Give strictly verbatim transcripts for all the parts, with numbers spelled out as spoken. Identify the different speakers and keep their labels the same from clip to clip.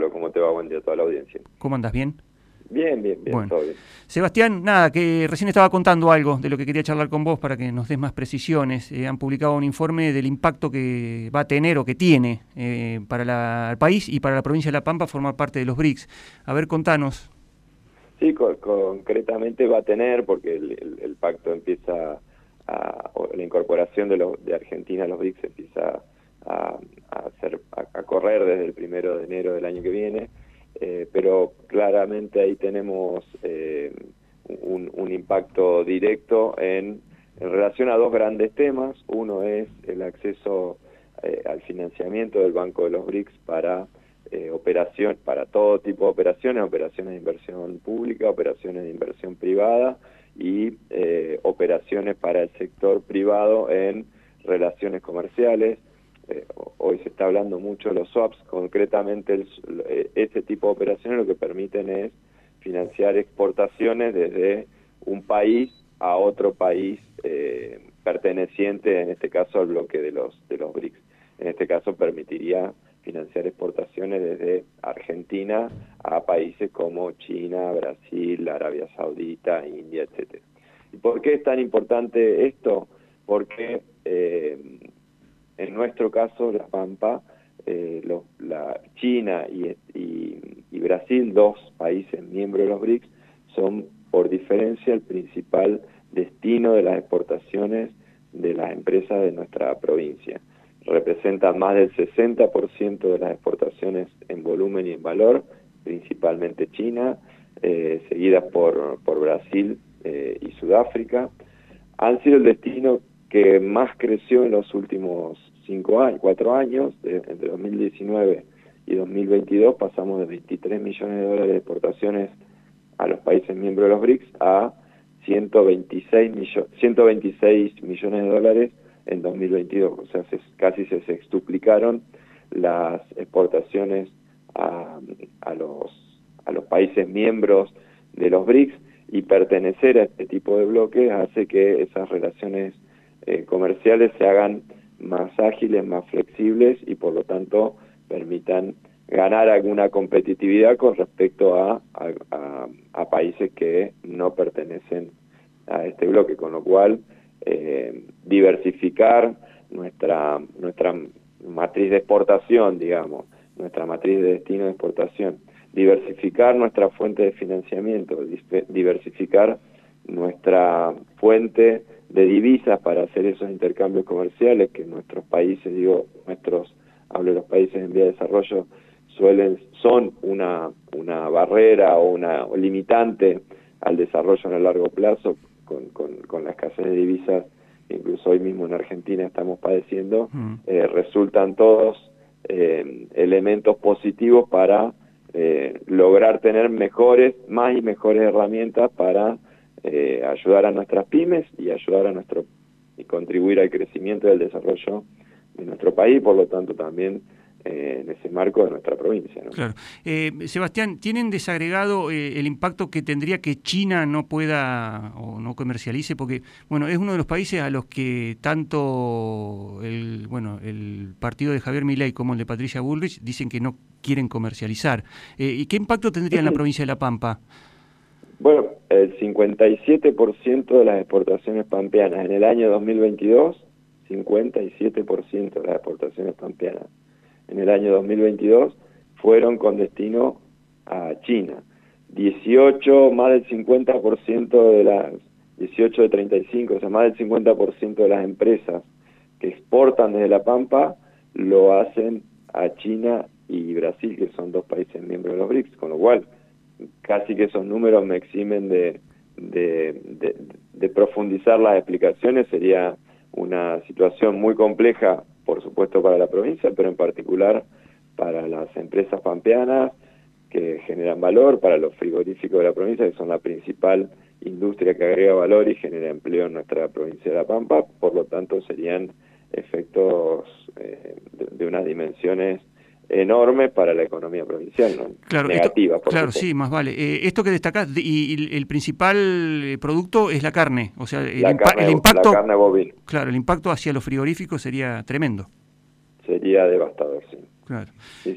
Speaker 1: Pablo, ¿cómo te va? Buen día a toda la audiencia.
Speaker 2: ¿Cómo andas? ¿Bien?
Speaker 1: Bien, bien, bien,
Speaker 2: Bueno.
Speaker 1: todo bien.
Speaker 2: Sebastián, nada, que recién estaba contando algo de lo que quería charlar con vos para que nos des más precisiones. Eh, han publicado un informe del impacto que va a tener o que tiene eh, para la, el país y para la provincia de La Pampa formar parte de los B R I C S. A ver, contanos.
Speaker 1: Sí, co concretamente va a tener, porque el, el, el pacto empieza, a, o la incorporación de, los, de Argentina a los B R I C S empieza a, a, hacer, a, a correr desde el primero de enero del año que viene, eh, pero claramente ahí tenemos eh, un, un impacto directo en, en relación a dos grandes temas. Uno es el acceso eh, al financiamiento del Banco de los B R I C S para Eh, operación, para todo tipo de operaciones, operaciones de inversión pública, operaciones de inversión privada y eh, operaciones para el sector privado en relaciones comerciales. Eh, hoy se está hablando mucho de los swaps, concretamente el, eh, ese tipo de operaciones lo que permiten es financiar exportaciones desde un país a otro país eh, perteneciente, en este caso al bloque de los, de los B R I C S. En este caso permitiría financiar exportaciones desde Argentina a países como China, Brasil, Arabia Saudita, India, etcétera. ¿Y por qué es tan importante esto? Porque eh, en nuestro caso, La Pampa, eh, lo, la China y, y, y Brasil, dos países miembros de los B R I C S, son por diferencia el principal destino de las exportaciones de las empresas de nuestra provincia. Representan más del sesenta por ciento de las exportaciones en volumen y en valor, principalmente China, eh, seguidas por, por Brasil eh, y Sudáfrica. Han sido el destino que más creció en los últimos cinco años, cuatro años, de, entre dos mil diecinueve y dos mil veintidós pasamos de veintitrés millones de dólares de exportaciones a los países miembros de los B R I C S a ciento veintiséis millones de dólares en dos mil veintidós, o sea, se, casi se sextuplicaron las exportaciones a, a, los, a los países miembros de los B R I C S, y pertenecer a este tipo de bloques hace que esas relaciones eh, comerciales se hagan más ágiles, más flexibles y por lo tanto permitan ganar alguna competitividad con respecto a, a, a, a países que no pertenecen a este bloque, con lo cual Eh, diversificar nuestra nuestra matriz de exportación, digamos, nuestra matriz de destino de exportación, diversificar nuestra fuente de financiamiento, diversificar nuestra fuente de divisas para hacer esos intercambios comerciales que nuestros países, digo, nuestros, hablo de los países en vía de desarrollo, suelen, son una, una barrera o una o limitante al desarrollo en el largo plazo. Con, con, con la escasez de divisas, incluso hoy mismo en Argentina estamos padeciendo, mm. eh, resultan todos eh, elementos positivos para eh, lograr tener mejores, más y mejores herramientas para eh, ayudar a nuestras pymes y ayudar a nuestro y contribuir al crecimiento y al desarrollo de nuestro país, por lo tanto también Eh, en ese marco de nuestra provincia, ¿no?
Speaker 2: Claro. Eh, Sebastián, ¿tienen desagregado eh, el impacto que tendría que China no pueda o no comercialice? Porque, bueno, es uno de los países a los que tanto el, bueno, el partido de Javier Milei como el de Patricia Bullrich dicen que no quieren comercializar. Eh, ¿Y qué impacto tendría en la provincia de La Pampa?
Speaker 1: Bueno, el cincuenta y siete por ciento de las exportaciones pampeanas en el año dos mil veintidós, cincuenta y siete por ciento de las exportaciones pampeanas en el año dos mil veintidós fueron con destino a China. dieciocho, más del cincuenta por ciento de las, dieciocho de treinta y cinco, o sea, más del cincuenta por ciento de las empresas que exportan desde La Pampa lo hacen a China y Brasil, que son dos países miembros de los B R I C S, con lo cual casi que esos números me eximen de, de, de, de profundizar las explicaciones. Sería una situación muy compleja, por supuesto, para la provincia, pero en particular para las empresas pampeanas que generan valor, para los frigoríficos de la provincia, que son la principal industria que agrega valor y genera empleo en nuestra provincia de La Pampa. Por lo tanto, serían efectos eh, de, de unas dimensiones enormes para la economía provincial, ¿no?
Speaker 2: Claro,
Speaker 1: Negativa,
Speaker 2: esto,
Speaker 1: por
Speaker 2: claro,
Speaker 1: supuesto.
Speaker 2: sí, más vale. Eh, esto que destacás, y, y el principal producto es la carne, o sea, el,
Speaker 1: la,
Speaker 2: impa
Speaker 1: carne,
Speaker 2: el impacto,
Speaker 1: la carne bovina.
Speaker 2: Claro, el impacto hacia los frigoríficos sería tremendo.
Speaker 1: Sería devastador, sí.
Speaker 2: Claro.
Speaker 1: Sí, sí.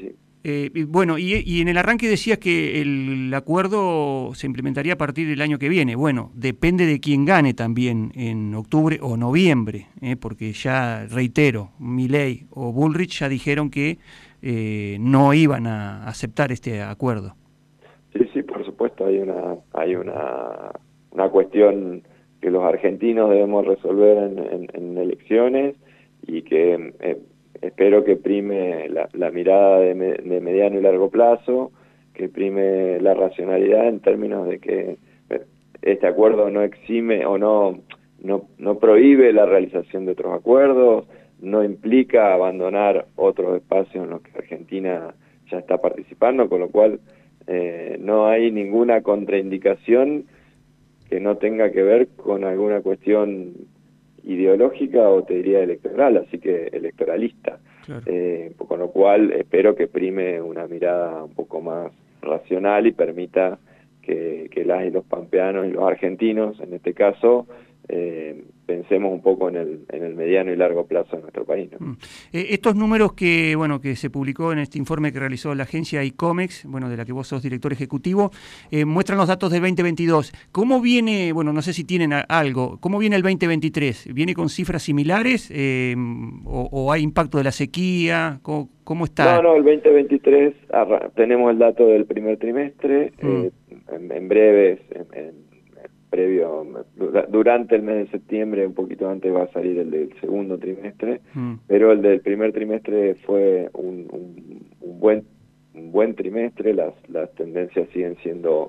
Speaker 2: Eh, y bueno, y, y en el arranque decías que el acuerdo se implementaría a partir del año que viene. Bueno, depende de quién gane también en octubre o noviembre, eh, porque ya, reitero, Milei o Bullrich ya dijeron que eh, no iban a aceptar este acuerdo.
Speaker 1: Sí, sí, por supuesto, hay una, hay una, una cuestión que los argentinos debemos resolver en, en, en elecciones y que eh, espero que prime la, la mirada de, me, de mediano y largo plazo, que prime la racionalidad en términos de que este acuerdo no exime o no, no, no prohíbe la realización de otros acuerdos, no implica abandonar otros espacios en los que Argentina ya está participando, con lo cual eh, no hay ninguna contraindicación que no tenga que ver con alguna cuestión ideológica o te diría electoral, así que electoralista.
Speaker 2: Claro.
Speaker 1: Eh, con lo cual espero que prime una mirada un poco más racional y permita que, que las y los pampeanos y los argentinos, en este caso, eh, pensemos un poco en el, en el mediano y largo plazo de nuestro país, ¿no?
Speaker 2: Mm. Eh, estos números que bueno que se publicó en este informe que realizó la agencia ICOMEX, bueno, de la que vos sos director ejecutivo, eh, muestran los datos del veinte veintidós. ¿Cómo viene, bueno, no sé si tienen a, algo, cómo viene el veinte veintitrés? ¿Viene con cifras similares eh, o, o hay impacto de la sequía? ¿Cómo, cómo está?
Speaker 1: No, no, el veinte veintitrés tenemos el dato del primer trimestre,
Speaker 2: Mm.
Speaker 1: eh, en, en breves, en, en previo, durante el mes de septiembre, un poquito antes va a salir el del segundo trimestre, mm. pero el del primer trimestre fue un, un, un buen un buen trimestre, las, las tendencias siguen siendo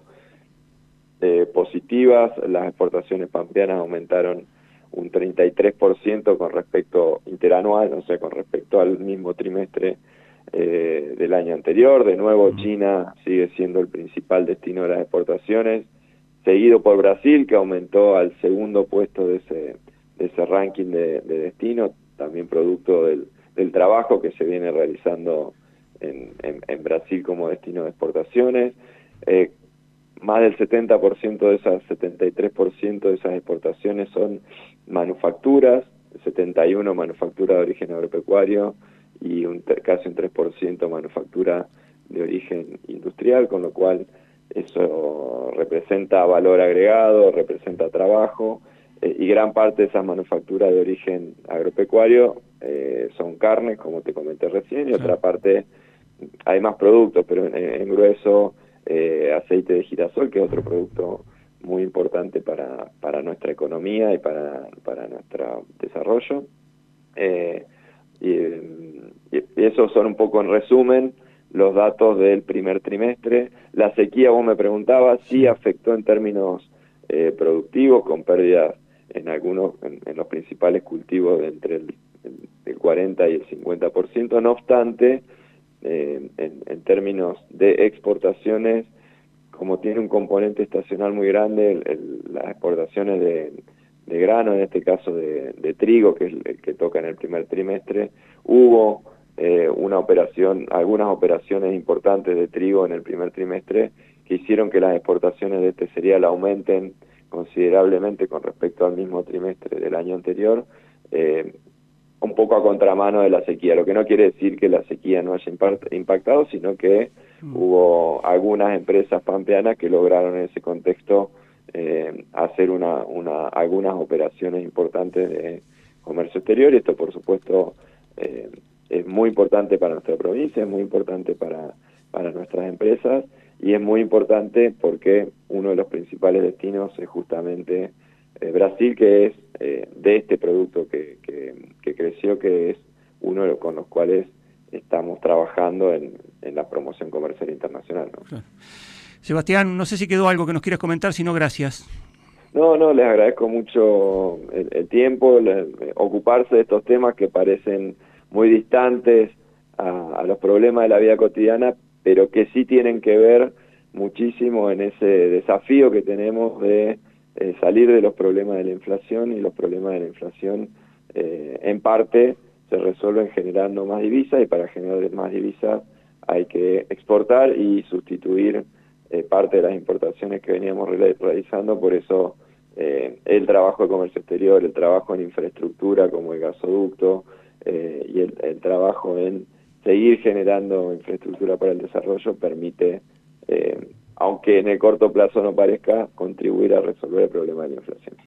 Speaker 1: eh, positivas, las exportaciones pampeanas aumentaron un treinta y tres por ciento con respecto interanual, o sea, con respecto al mismo trimestre eh, del año anterior. De nuevo, mm. China sigue siendo el principal destino de las exportaciones, seguido por Brasil, que aumentó al segundo puesto de ese, de ese ranking de, de destino, también producto del, del trabajo que se viene realizando en, en, en Brasil como destino de exportaciones. Eh, más del setenta por ciento de esas, setenta y tres por ciento de esas exportaciones son manufacturas, setenta y uno por ciento manufactura de origen agropecuario y un, casi un tres por ciento manufactura de origen industrial, con lo cual eso representa valor agregado, representa trabajo, eh, y gran parte de esas manufacturas de origen agropecuario eh, son carnes, como te comenté recién, y otra sí. parte hay más productos, pero en, en grueso eh, aceite de girasol, que es otro producto muy importante para, para nuestra economía y para, para nuestro desarrollo. Eh, y, y esos son un poco en resumen los datos del primer trimestre. La sequía, vos me preguntabas, sí afectó en términos eh, productivos, con pérdidas en algunos, en, en los principales cultivos de entre el, el cuarenta y el cincuenta por ciento. No obstante, eh, en, en términos de exportaciones, como tiene un componente estacional muy grande, el, el, las exportaciones de, de grano, en este caso de, de trigo, que es el que toca en el primer trimestre, hubo eh, una operación, algunas operaciones importantes de trigo en el primer trimestre que hicieron que las exportaciones de este cereal aumenten considerablemente con respecto al mismo trimestre del año anterior, eh, un poco a contramano de la sequía, lo que no quiere decir que la sequía no haya impactado, sino que mm. hubo algunas empresas pampeanas que lograron en ese contexto eh, hacer una, una, algunas operaciones importantes de comercio exterior, y esto por supuesto eh, es muy importante para nuestra provincia, es muy importante para, para nuestras empresas, y es muy importante porque uno de los principales destinos es justamente eh, Brasil, que es eh, de este producto que, que, que creció, que es uno de los con los cuales estamos trabajando en, en la promoción comercial internacional, ¿no?
Speaker 2: Claro. Sebastián, no sé si quedó algo que nos quieras comentar, si no, gracias.
Speaker 1: No, no, les agradezco mucho el, el tiempo, el, el ocuparse de estos temas que parecen muy distantes a, a los problemas de la vida cotidiana, pero que sí tienen que ver muchísimo en ese desafío que tenemos de eh, salir de los problemas de la inflación, y los problemas de la inflación eh, en parte se resuelven generando más divisas, y para generar más divisas hay que exportar y sustituir eh, parte de las importaciones que veníamos re realizando. Por eso eh, el trabajo de comercio exterior, el trabajo en infraestructura como el gasoducto eh, y el, el trabajo en seguir generando infraestructura para el desarrollo permite, eh, aunque en el corto plazo no parezca, contribuir a resolver el problema de la inflación.